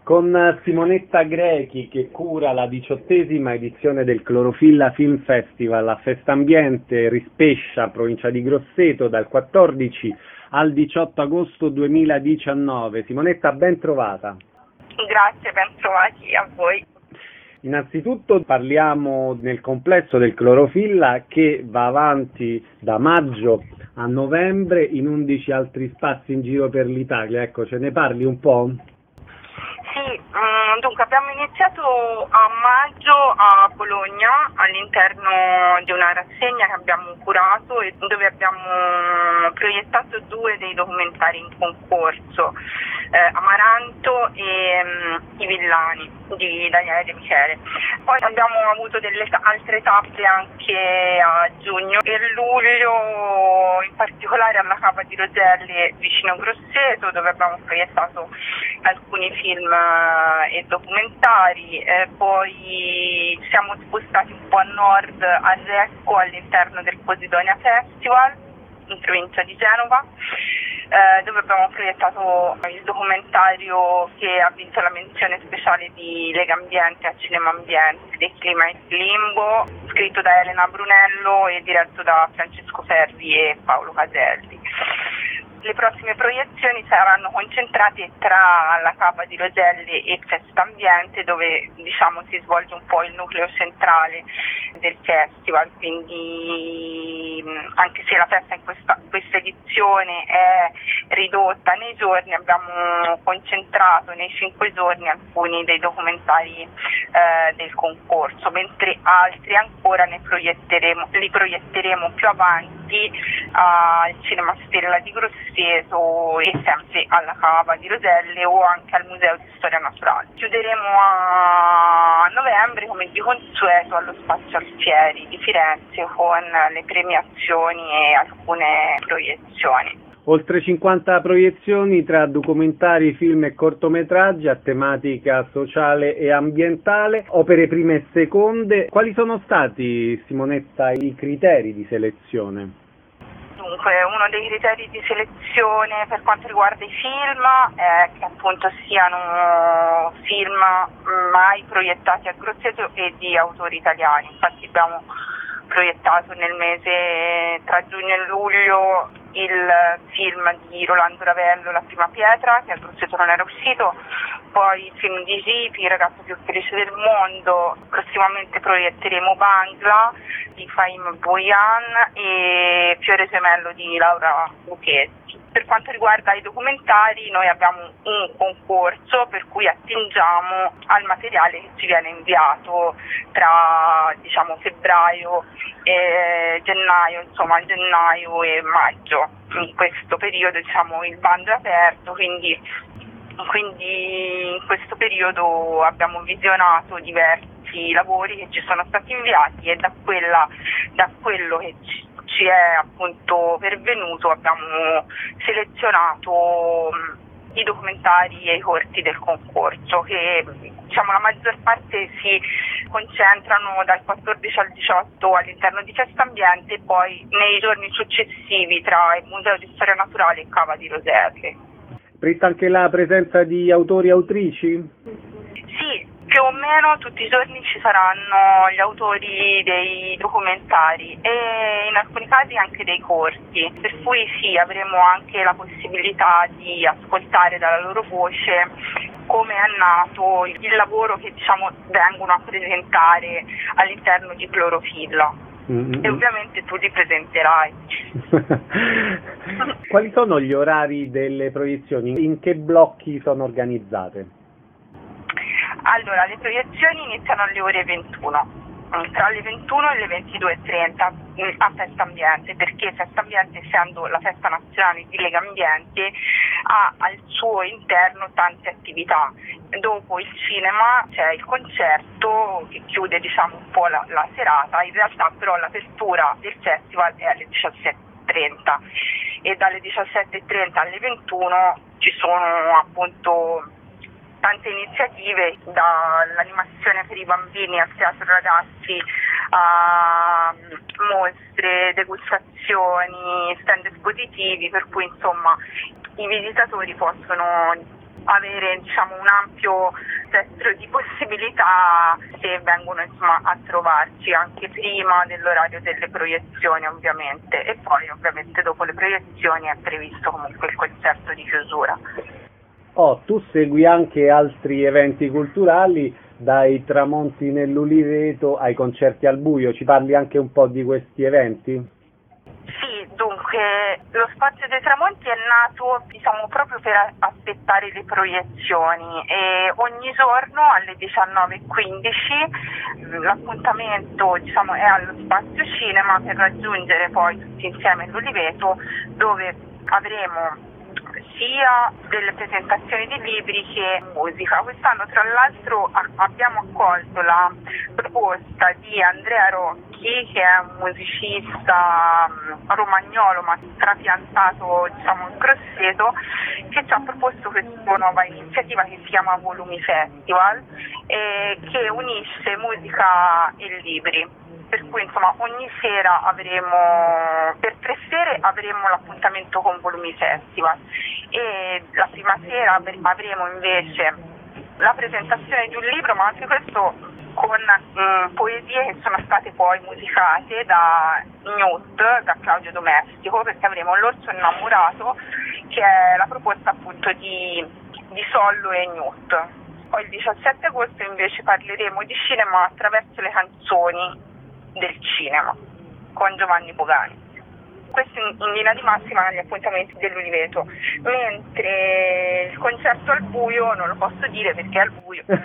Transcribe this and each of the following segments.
con Simonetta Grechi che cura la 18ª edizione del Clorofilla Film Festival a Festambiente Rispescia, provincia di Grosseto, dal 14 al 18 agosto 2019. Simonetta, ben trovata. Grazie, ben trovati a voi. Innanzitutto parliamo nel complesso del Clorofilla che va avanti da maggio a novembre in 11 altri spazi in giro per l'Italia. Ecco, ce ne parli un po'? Sì, dunque abbiamo iniziato a maggio a Bologna all'interno di una rassegna che abbiamo curato e dove abbiamo proiettato 2 dei documentari in concorso, Amaranto e I Villani di Daniele De Michele. Poi abbiamo avuto delle altre tappe anche a giugno e luglio, in particolare alla Cava di Roselli vicino Grosseto, dove abbiamo proiettato alcuni film e documentari. Poi siamo spostati un po' a nord, a Recco, all'interno del Posidonia Festival in provincia di Genova, dove abbiamo proiettato il documentario che ha vinto la menzione speciale di Lega Ambiente a Cinema Ambiente, dei Clima e Limbo, scritto da Elena Brunello e diretto da Francesco Ferri e Paolo Caselli. Le prossime proiezioni saranno concentrate tra la Cava di Roselli e Festambiente, dove si svolge un po' il nucleo centrale del festival, quindi anche se la festa in questa edizione è ridotta nei giorni, abbiamo concentrato nei 5 giorni alcuni dei documentari del concorso, mentre altri ancora li proietteremo più avanti al Cinema Stella di Grosseto e sempre alla Cava di Roselli o anche al Museo di Storia Naturale. Chiuderemo a novembre, come di consueto, allo Spazio Alfieri di Firenze con le premiazioni e alcune proiezioni. Oltre 50 proiezioni tra documentari, film e cortometraggi a tematica sociale e ambientale, opere prime e seconde. Quali sono stati, Simonetta, i criteri di selezione? Dunque, uno dei criteri di selezione per quanto riguarda i film è che appunto siano film mai proiettati a Grosseto e di autori italiani. Infatti abbiamo proiettato nel mese tra giugno e luglio il film di Rolando Ravello, La prima pietra, che a Grosseto non era uscito, poi il film di Gipi, Il ragazzo più felice del mondo. Prossimamente proietteremo Bangla di Fahim Boyan e Fiore gemello di Laura Buchetti. Per quanto riguarda i documentari, noi abbiamo un concorso per cui attingiamo al materiale che ci viene inviato tra febbraio e gennaio, gennaio e maggio. In questo periodo il bando è aperto, quindi in questo periodo abbiamo visionato diversi lavori che ci sono stati inviati e da quello che ci è appunto pervenuto abbiamo selezionato i documentari e i corti del concorso, che la maggior parte si concentrano dal 14 al 18 all'interno di Festambiente e poi nei giorni successivi tra il Museo di Storia Naturale e Cava di Roselli. Prevista anche la presenza di autori e autrici? Sì, più o meno tutti i giorni ci saranno gli autori dei documentari e in alcuni casi anche dei corti, per cui sì, avremo anche la possibilità di ascoltare dalla loro voce come è nato il lavoro che vengono a presentare all'interno di Clorofilla. E ovviamente tu li presenterai. Quali sono gli orari delle proiezioni? In che blocchi sono organizzate? Allora, le proiezioni iniziano alle ore 21, tra le 21 e le 22:30 a Festambiente, perché Festambiente, essendo la festa nazionale di Lega Ambiente, ha al suo interno tante attività. Dopo il cinema c'è il concerto che chiude un po' la serata, in realtà però l'apertura del festival è alle 17:30 e dalle 17:30 alle 21 ci sono appunto tante iniziative, dall'animazione per i bambini al teatro ragazzi a mostre, degustazioni, stand espositivi, per cui i visitatori possono avere diciamo un ampio spettro di possibilità se vengono insomma a trovarci anche prima dell'orario delle proiezioni ovviamente, e poi ovviamente dopo le proiezioni è previsto comunque il concerto di chiusura. Tu segui anche altri eventi culturali, dai tramonti nell'Uliveto ai concerti al buio, ci parli anche un po' di questi eventi? Sì, dunque lo Spazio dei Tramonti è nato diciamo proprio per aspettare le proiezioni, e ogni giorno alle 19:15 l'appuntamento diciamo è allo Spazio Cinema per raggiungere poi tutti insieme l'Uliveto, dove avremo sia delle presentazioni di libri che musica. Quest'anno tra l'altro abbiamo accolto la proposta di Andrea Rocchi, che è un musicista romagnolo ma trapiantato diciamo in Grosseto, che ci ha proposto questa nuova iniziativa che si chiama Volumi Festival, che unisce musica e libri. Per cui insomma ogni sera per 3 sere avremo l'appuntamento con Volumi Festival, e la prima sera avremo invece la presentazione di un libro, ma anche questo con poesie che sono state poi musicate da Newt, da Claudio Domestico, perché avremo L'orso innamorato, che è la proposta appunto di Sollo e Newt. Poi il 17 agosto invece parleremo di cinema attraverso le canzoni del cinema con Giovanni Bogani. Questo in linea di massima gli appuntamenti dell'Uliveto, mentre il concerto al buio non lo posso dire perché è al buio. No,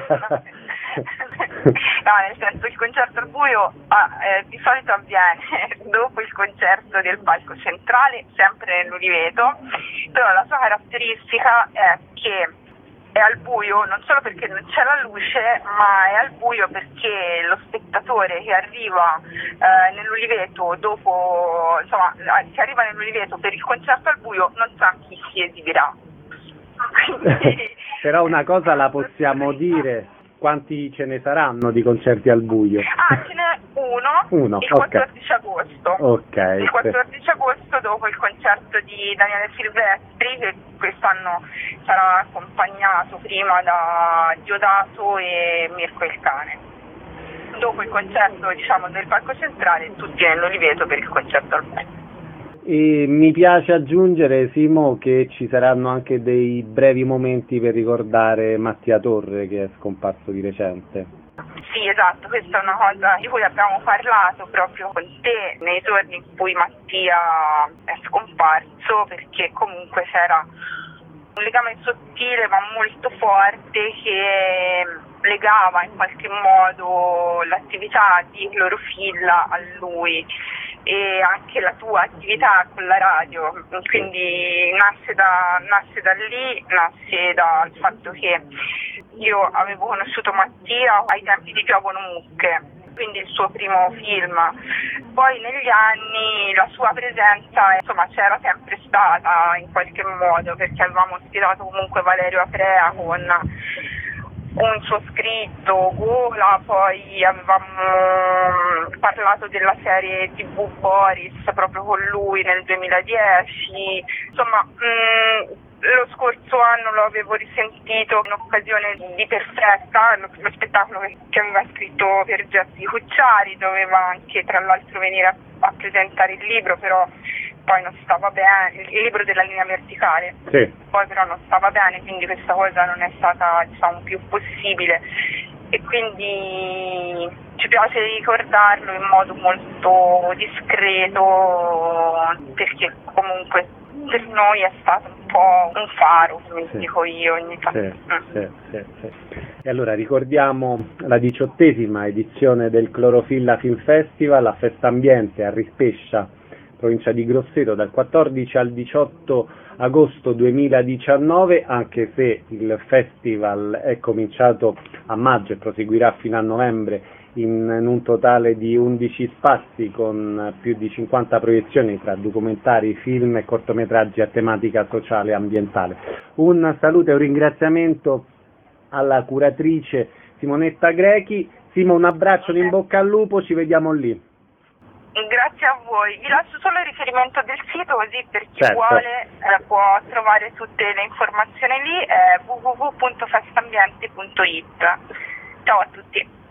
nel senso, il concerto al buio di solito avviene dopo il concerto del palco centrale, sempre nell'Uliveto, però la sua caratteristica è che è al buio non solo perché non c'è la luce, ma è al buio perché lo spettatore che arriva nell'Uliveto dopo, insomma, che arriva nell'Uliveto per il concerto al buio non sa chi si esibirà. Quindi... Però una cosa la possiamo dire, quanti ce ne saranno di concerti al buio? Ce n'è uno il 14 agosto. Okay. Il 14 agosto dopo il concerto di Daniele Silvestri, che quest'anno sarà accompagnato prima da Diodato e Mirko il Cane. Dopo il concerto diciamo del palco centrale, tutti nell'Uliveto per il concerto al buio. E mi piace aggiungere, Simo, che ci saranno anche dei brevi momenti per ricordare Mattia Torre, che è scomparso di recente. Sì, esatto, questa è una cosa di cui abbiamo parlato proprio con te nei giorni in cui Mattia è scomparso, perché comunque c'era un legame sottile ma molto forte che legava in qualche modo l'attività di Clorofilla a lui e anche la tua attività con la radio, quindi nasce da lì, nasce dal fatto che io avevo conosciuto Mattia ai tempi di Piovono Mucche, quindi il suo primo film. Poi negli anni la sua presenza insomma c'era sempre stata in qualche modo, perché avevamo ospitato comunque Valerio Aprea con un suo scritto, Gola, poi avevamo parlato della serie TV Boris proprio con lui nel 2010, insomma lo scorso anno lo avevo risentito in occasione di Perfetta, lo spettacolo che aveva scritto per Giassi Cucciari, doveva anche tra l'altro venire a presentare il libro, però poi non stava bene, il libro della linea verticale, sì. Poi però non stava bene, quindi questa cosa non è stata diciamo più possibile, e quindi ci piace ricordarlo in modo molto discreto, perché comunque per noi è stato un po' un faro, come dico io ogni tanto. Sì. E allora ricordiamo la 18ª edizione del Clorofilla Film Festival, la Festa Ambiente a Rispescia, provincia di Grosseto, dal 14 al 18 agosto 2019, anche se il festival è cominciato a maggio e proseguirà fino a novembre in un totale di 11 spazi con più di 50 proiezioni tra documentari, film e cortometraggi a tematica sociale e ambientale. Un saluto e un ringraziamento alla curatrice Simonetta Grechi. Simo, un abbraccio, in bocca al lupo, ci vediamo lì. Grazie a voi. Vi lascio solo il riferimento del sito, così per chi Certo. vuole può trovare tutte le informazioni lì, www.festambiente.it. Ciao a tutti.